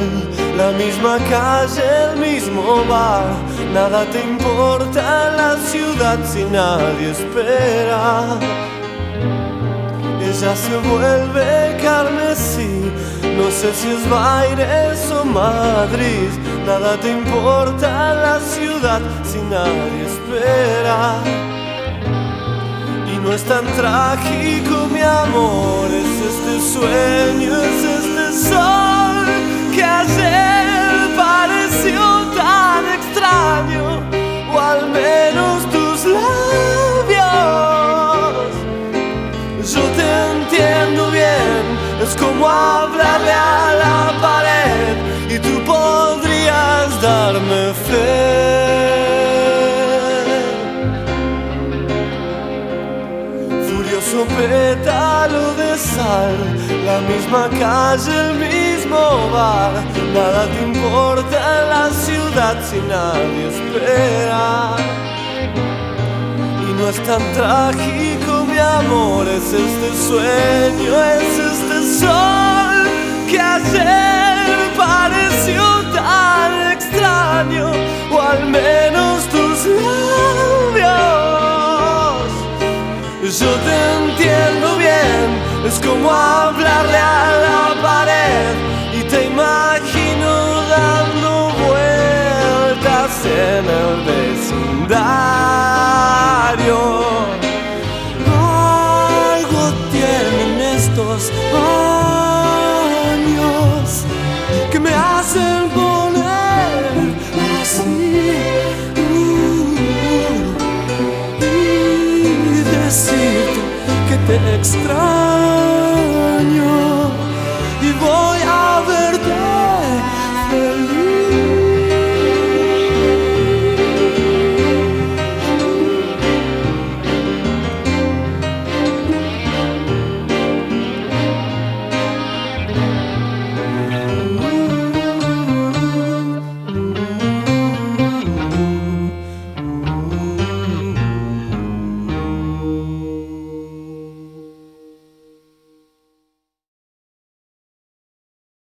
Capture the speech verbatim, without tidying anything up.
la misma calle, el mismo bar. Nada te importa en la ciudad si nadie espera. Ella se vuelve carmesí, no sé si es Baires o Madrid. Nada te importa en la ciudad si nadie espera. Y no es tan trágico, mi amor, es este sueño, es este sol que ayer pareció tan extraño, o al menos tus labios. Yo te entiendo bien, es como hablarle a la pared y tú podrías darme fe. Furioso pétalo de sal, la misma calle, el mismo bar. Nada te importa en la ciudad si nadie espera. No es tan trágico, mi amor, es este sueño, es este sol que ayer pareció tan extraño, o al menos tus labios. Yo te entiendo bien, es como hablarle a la pared y te imagino dando vueltas en el vecindario. Algo tienen estos años que me hacen poner así uh, y decirte que te extraño.